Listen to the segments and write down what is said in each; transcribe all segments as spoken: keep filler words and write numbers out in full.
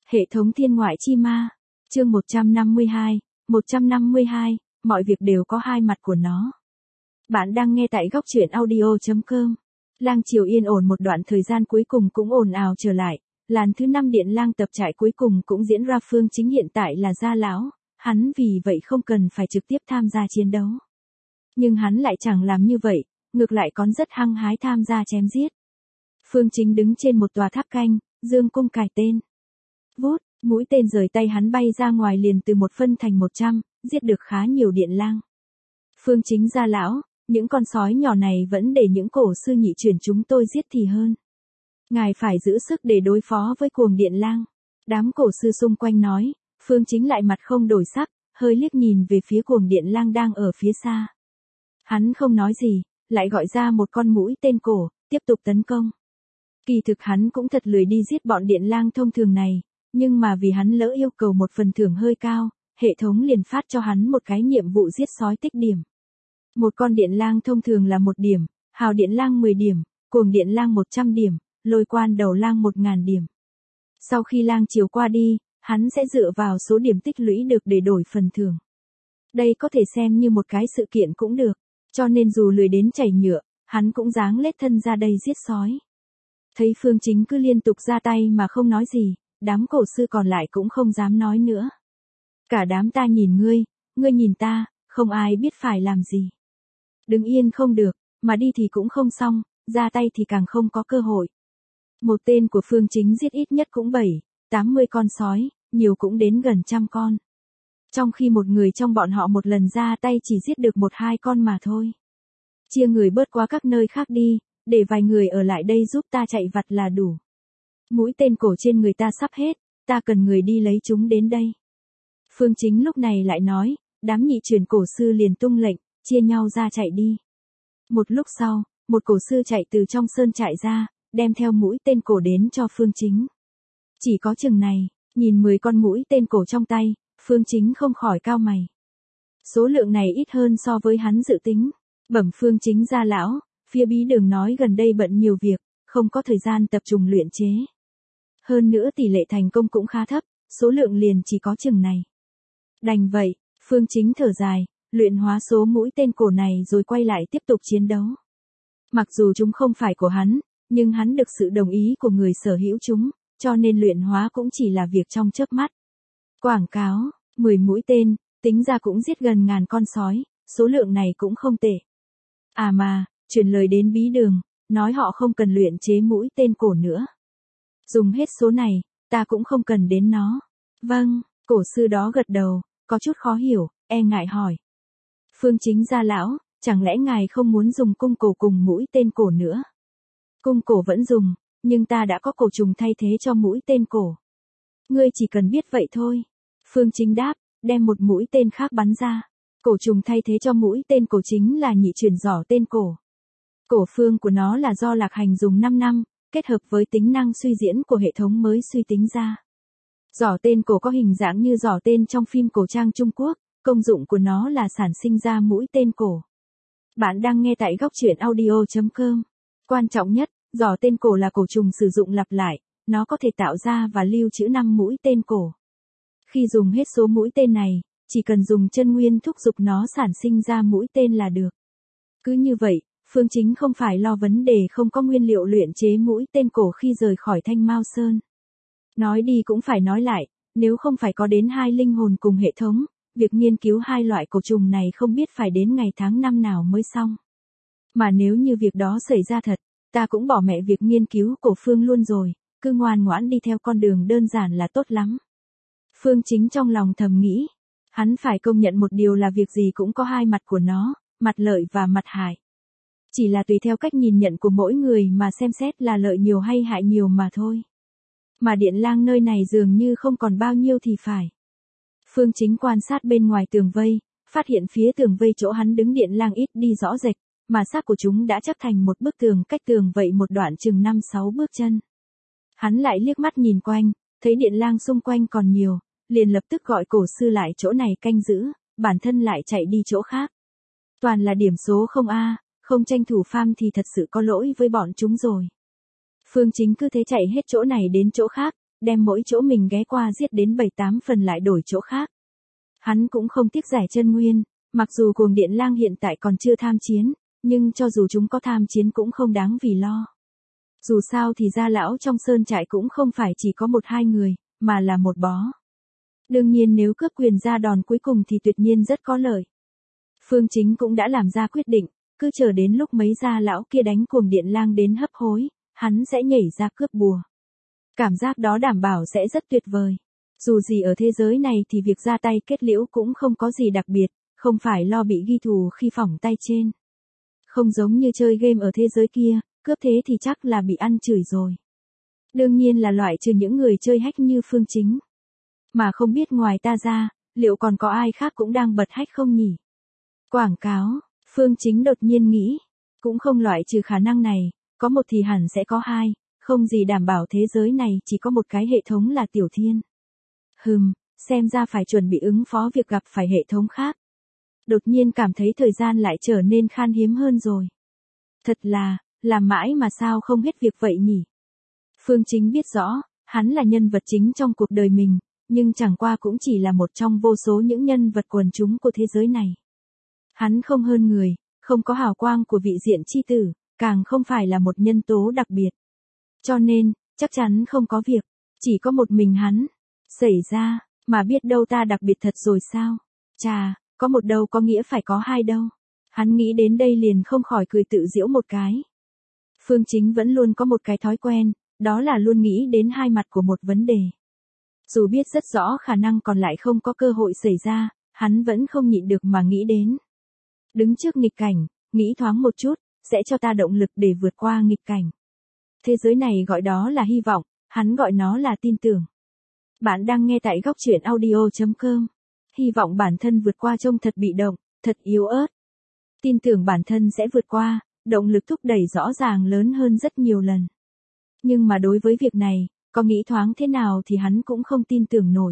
Hệ thống thiên ngoại chi ma. Chương một trăm năm mươi hai. một trăm năm mươi hai. Mọi việc đều có hai mặt của nó. Bạn đang nghe tại góc truyện audio chấm com. Lang Triều yên ổn một đoạn thời gian cuối cùng cũng ồn ào trở lại. Làn thứ năm Điện Lang tập trại cuối cùng cũng diễn ra, Phương Chính hiện tại là gia lão, hắn vì vậy không cần phải trực tiếp tham gia chiến đấu. Nhưng hắn lại chẳng làm như vậy, ngược lại còn rất hăng hái tham gia chém giết. Phương Chính đứng trên một tòa tháp canh, dương cung cài tên. Vút, mũi tên rời tay hắn bay ra ngoài liền từ một phân thành một trăm, giết được khá nhiều Điện Lang. Phương Chính gia lão, những con sói nhỏ này vẫn để những cổ sư nhị chuyển chúng tôi giết thì hơn. Ngài phải giữ sức để đối phó với cuồng Điện Lang. Đám cổ sư xung quanh nói, Phương Chính lại mặt không đổi sắc, hơi liếc nhìn về phía cuồng Điện Lang đang ở phía xa. Hắn không nói gì, lại gọi ra một con mũi tên cổ, tiếp tục tấn công. Kỳ thực hắn cũng thật lười đi giết bọn Điện Lang thông thường này, nhưng mà vì hắn lỡ yêu cầu một phần thưởng hơi cao, hệ thống liền phát cho hắn một cái nhiệm vụ giết sói tích điểm. Một con Điện Lang thông thường là một điểm, Hào Điện Lang mười điểm, Cuồng Điện Lang một trăm điểm, Lôi Quan Đầu Lang một nghìn điểm. Sau khi Lang Triều qua đi, hắn sẽ dựa vào số điểm tích lũy được để đổi phần thưởng. Đây có thể xem như một cái sự kiện cũng được, cho nên dù lười đến chảy nhựa, hắn cũng dáng lết thân ra đây giết sói. Thấy Phương Chính cứ liên tục ra tay mà không nói gì, đám cổ sư còn lại cũng không dám nói nữa. Cả đám ta nhìn ngươi, ngươi nhìn ta, không ai biết phải làm gì. Đứng yên không được, mà đi thì cũng không xong, ra tay thì càng không có cơ hội. Một tên của Phương Chính giết ít nhất cũng bảy, tám mươi con sói, nhiều cũng đến gần trăm con. Trong khi một người trong bọn họ một lần ra tay chỉ giết được một hai con mà thôi. Chia người bớt qua các nơi khác đi, để vài người ở lại đây giúp ta chạy vặt là đủ. Mũi tên cổ trên người ta sắp hết, ta cần người đi lấy chúng đến đây. Phương Chính lúc này lại nói, đám nhị truyền cổ sư liền tung lệnh, chia nhau ra chạy đi. Một lúc sau, một cổ sư chạy từ trong sơn trại ra, đem theo mũi tên cổ đến cho Phương Chính. Chỉ có chừng này, nhìn mười con mũi tên cổ trong tay, Phương Chính không khỏi cau mày. Số lượng này ít hơn so với hắn dự tính. Bẩm Phương Chính gia lão, phía bí đường nói gần đây bận nhiều việc, không có thời gian tập trung luyện chế. Hơn nữa tỷ lệ thành công cũng khá thấp, số lượng liền chỉ có chừng này. Đành vậy, Phương Chính thở dài, luyện hóa số mũi tên cổ này rồi quay lại tiếp tục chiến đấu. Mặc dù chúng không phải của hắn, nhưng hắn được sự đồng ý của người sở hữu chúng, cho nên luyện hóa cũng chỉ là việc trong chớp mắt. Quảng cáo, mười mũi tên, tính ra cũng giết gần ngàn con sói, số lượng này cũng không tệ. À mà, truyền lời đến bí đường, nói họ không cần luyện chế mũi tên cổ nữa. Dùng hết số này, ta cũng không cần đến nó. Vâng, cổ sư đó gật đầu, có chút khó hiểu, e ngại hỏi. Phương Chính gia lão, chẳng lẽ ngài không muốn dùng cung cổ cùng mũi tên cổ nữa? Cung cổ vẫn dùng, nhưng ta đã có cổ trùng thay thế cho mũi tên cổ. Ngươi chỉ cần biết vậy thôi. Phương Chính đáp, đem một mũi tên khác bắn ra. Cổ trùng thay thế cho mũi tên cổ chính là nhị truyền giỏ tên cổ. Cổ phương của nó là do Lạc Hành dùng năm năm, kết hợp với tính năng suy diễn của hệ thống mới suy tính ra. Giỏ tên cổ có hình dạng như giỏ tên trong phim cổ trang Trung Quốc, công dụng của nó là sản sinh ra mũi tên cổ. Bạn đang nghe tại góc truyện audio chấm com. Quan trọng nhất, giỏ tên cổ là cổ trùng sử dụng lặp lại, nó có thể tạo ra và lưu trữ năm mũi tên cổ. Khi dùng hết số mũi tên này, chỉ cần dùng chân nguyên thúc giục nó sản sinh ra mũi tên là được. Cứ như vậy, Phương Chính không phải lo vấn đề không có nguyên liệu luyện chế mũi tên cổ khi rời khỏi Thanh Mao Sơn. Nói đi cũng phải nói lại, nếu không phải có đến hai linh hồn cùng hệ thống, việc nghiên cứu hai loại cổ trùng này không biết phải đến ngày tháng năm nào mới xong. Mà nếu như việc đó xảy ra thật, ta cũng bỏ mẹ việc nghiên cứu cổ phương luôn rồi, cứ ngoan ngoãn đi theo con đường đơn giản là tốt lắm. Phương Chính trong lòng thầm nghĩ, hắn phải công nhận một điều là việc gì cũng có hai mặt của nó, mặt lợi và mặt hại. Chỉ là tùy theo cách nhìn nhận của mỗi người mà xem xét là lợi nhiều hay hại nhiều mà thôi. Mà Điện Lang nơi này dường như không còn bao nhiêu thì phải. Phương Chính quan sát bên ngoài tường vây, phát hiện phía tường vây chỗ hắn đứng Điện Lang ít đi rõ rệt, mà xác của chúng đã chắc thành một bức tường cách tường vậy một đoạn chừng năm sáu bước chân. Hắn lại liếc mắt nhìn quanh, thấy Điện Lang xung quanh còn nhiều, liền lập tức gọi cổ sư lại chỗ này canh giữ, bản thân lại chạy đi chỗ khác. Toàn là điểm số không a, không tranh thủ farm thì thật sự có lỗi với bọn chúng rồi. Phương Chính cứ thế chạy hết chỗ này đến chỗ khác, đem mỗi chỗ mình ghé qua giết đến bảy tám phần lại đổi chỗ khác. Hắn cũng không tiếc rẻ chân nguyên, mặc dù cuồng điện lang hiện tại còn chưa tham chiến, nhưng cho dù chúng có tham chiến cũng không đáng vì lo. Dù sao thì gia lão trong sơn trại cũng không phải chỉ có một hai người, mà là một bó. Đương nhiên nếu cướp quyền ra đòn cuối cùng thì tuyệt nhiên rất có lợi. Phương Chính cũng đã làm ra quyết định, cứ chờ đến lúc mấy gia lão kia đánh cuồng điện lang đến hấp hối, hắn sẽ nhảy ra cướp bùa. Cảm giác đó đảm bảo sẽ rất tuyệt vời. Dù gì ở thế giới này thì việc ra tay kết liễu cũng không có gì đặc biệt, không phải lo bị ghi thù khi phỏng tay trên. Không giống như chơi game ở thế giới kia, cướp thế thì chắc là bị ăn chửi rồi. Đương nhiên là loại trừ những người chơi hack như Phương Chính. Mà không biết ngoài ta ra, liệu còn có ai khác cũng đang bật hack không nhỉ? Quảng cáo, Phương Chính đột nhiên nghĩ. Cũng không loại trừ khả năng này, có một thì hẳn sẽ có hai, không gì đảm bảo thế giới này chỉ có một cái hệ thống là Tiểu Thiên. Hừm, xem ra phải chuẩn bị ứng phó việc gặp phải hệ thống khác. Đột nhiên cảm thấy thời gian lại trở nên khan hiếm hơn rồi. Thật là, làm mãi mà sao không hết việc vậy nhỉ? Phương Chính biết rõ, hắn là nhân vật chính trong cuộc đời mình, nhưng chẳng qua cũng chỉ là một trong vô số những nhân vật quần chúng của thế giới này. Hắn không hơn người, không có hào quang của vị diện chi tử, càng không phải là một nhân tố đặc biệt. Cho nên, chắc chắn không có việc, chỉ có một mình hắn. Xảy ra, mà biết đâu ta đặc biệt thật rồi sao? Chà, có một đâu có nghĩa phải có hai đâu. Hắn nghĩ đến đây liền không khỏi cười tự giễu một cái. Phương Chính vẫn luôn có một cái thói quen, đó là luôn nghĩ đến hai mặt của một vấn đề. Dù biết rất rõ khả năng còn lại không có cơ hội xảy ra, hắn vẫn không nhịn được mà nghĩ đến. Đứng trước nghịch cảnh, nghĩ thoáng một chút, sẽ cho ta động lực để vượt qua nghịch cảnh. Thế giới này gọi đó là hy vọng, hắn gọi nó là tin tưởng. Bạn đang nghe tại góc truyện audio chấm com. Hy vọng bản thân vượt qua trông thật bị động, thật yếu ớt. Tin tưởng bản thân sẽ vượt qua, động lực thúc đẩy rõ ràng lớn hơn rất nhiều lần. Nhưng mà đối với việc này, có nghĩ thoáng thế nào thì hắn cũng không tin tưởng nổi.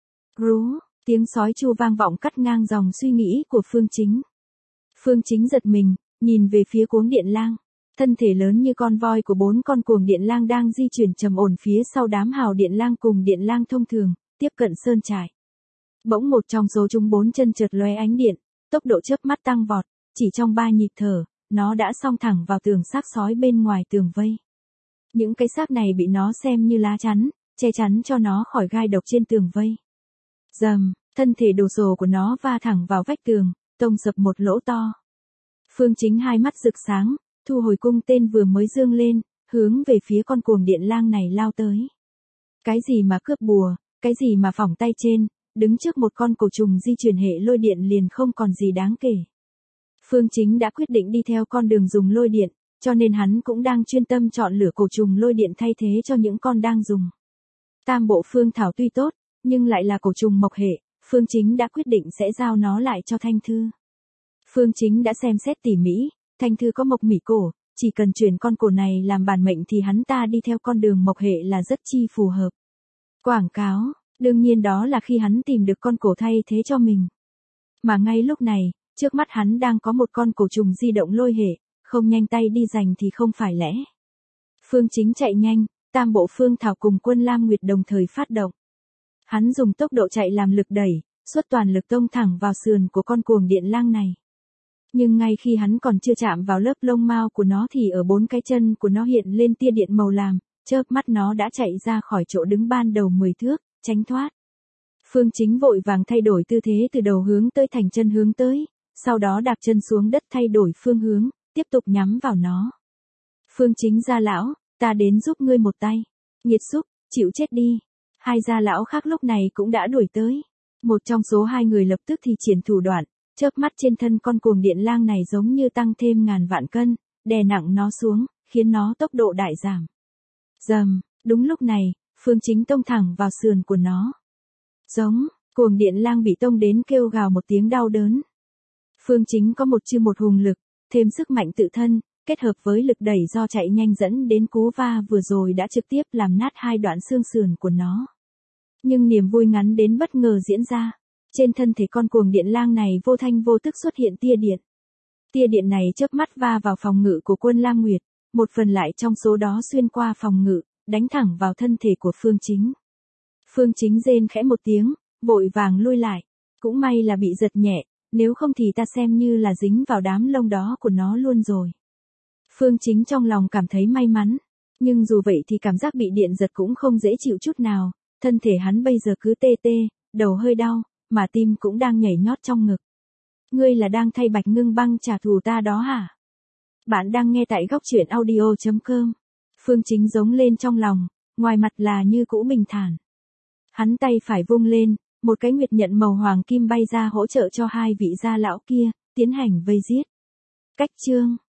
Rú, tiếng sói chu vang vọng cắt ngang dòng suy nghĩ của Phương Chính. Phương Chính giật mình, nhìn về phía cuống điện lang. Thân thể lớn như con voi của bốn con cuồng điện lang đang di chuyển trầm ổn phía sau đám hào điện lang cùng điện lang thông thường, tiếp cận sơn trại. Bỗng một trong số chúng bốn chân chợt lóe ánh điện, tốc độ chớp mắt tăng vọt, chỉ trong ba nhịp thở, nó đã xông thẳng vào tường xác sói bên ngoài tường vây. Những cái xác này bị nó xem như lá chắn, che chắn cho nó khỏi gai độc trên tường vây. Rầm, thân thể đồ sộ của nó va thẳng vào vách tường, tông sập một lỗ to. Phương Chính hai mắt rực sáng, thu hồi cung tên vừa mới giương lên, hướng về phía con cuồng điện lang này lao tới. Cái gì mà cướp bùa, cái gì mà phỏng tay trên, đứng trước một con cổ trùng di chuyển hệ lôi điện liền không còn gì đáng kể. Phương Chính đã quyết định đi theo con đường dùng lôi điện, cho nên hắn cũng đang chuyên tâm chọn lựa cổ trùng lôi điện thay thế cho những con đang dùng. Tam bộ phương thảo tuy tốt, nhưng lại là cổ trùng mộc hệ, Phương Chính đã quyết định sẽ giao nó lại cho Thanh Thư. Phương Chính đã xem xét tỉ mỉ, Thanh Thư có mộc mỉ cổ, chỉ cần chuyển con cổ này làm bản mệnh thì hắn ta đi theo con đường mộc hệ là rất chi phù hợp. Quảng cáo, đương nhiên đó là khi hắn tìm được con cổ thay thế cho mình. Mà ngay lúc này, trước mắt hắn đang có một con cổ trùng di động lôi hệ, không nhanh tay đi giành thì không phải lẽ. Phương Chính chạy nhanh, tam bộ phương thảo cùng quân Lam Nguyệt đồng thời phát động. Hắn dùng tốc độ chạy làm lực đẩy, xuất toàn lực tông thẳng vào sườn của con cuồng điện lang này. Nhưng ngay khi hắn còn chưa chạm vào lớp lông mao của nó thì ở bốn cái chân của nó hiện lên tia điện màu lam, chớp mắt nó đã chạy ra khỏi chỗ đứng ban đầu mười thước, tránh thoát. Phương Chính vội vàng thay đổi tư thế từ đầu hướng tới thành chân hướng tới, sau đó đạp chân xuống đất thay đổi phương hướng, tiếp tục nhắm vào nó. Phương Chính gia lão, ta đến giúp ngươi một tay. Nghiệt xúc, chịu chết đi. Hai gia lão khác lúc này cũng đã đuổi tới. Một trong số hai người lập tức thì triển thủ đoạn, chớp mắt trên thân con cuồng điện lang này giống như tăng thêm ngàn vạn cân, đè nặng nó xuống, khiến nó tốc độ đại giảm. Rầm, đúng lúc này, Phương Chính tông thẳng vào sườn của nó. Giống, cuồng điện lang bị tông đến kêu gào một tiếng đau đớn. Phương Chính có một chiêu một hùng lực, thêm sức mạnh tự thân, kết hợp với lực đẩy do chạy nhanh dẫn đến cú va vừa rồi đã trực tiếp làm nát hai đoạn xương sườn của nó. Nhưng niềm vui ngắn đến bất ngờ diễn ra. Trên thân thể con cuồng điện lang này vô thanh vô tức xuất hiện tia điện. Tia điện này chớp mắt va vào phòng ngự của quân Lam Nguyệt, một phần lại trong số đó xuyên qua phòng ngự, đánh thẳng vào thân thể của Phương Chính. Phương Chính rên khẽ một tiếng, vội vàng lui lại. Cũng may là bị giật nhẹ, nếu không thì ta xem như là dính vào đám lông đó của nó luôn rồi. Phương Chính trong lòng cảm thấy may mắn. Nhưng dù vậy thì cảm giác bị điện giật cũng không dễ chịu chút nào. Thân thể hắn bây giờ cứ tê tê, đầu hơi đau, mà tim cũng đang nhảy nhót trong ngực. Ngươi là đang thay Bạch Ngưng Băng trả thù ta đó hả? Bạn đang nghe tại góc truyện audio chấm com. Phương Chính giống lên trong lòng, ngoài mặt là như cũ bình thản. Hắn tay phải vung lên, một cái nguyệt nhận màu hoàng kim bay ra hỗ trợ cho hai vị gia lão kia, tiến hành vây giết. Cách chương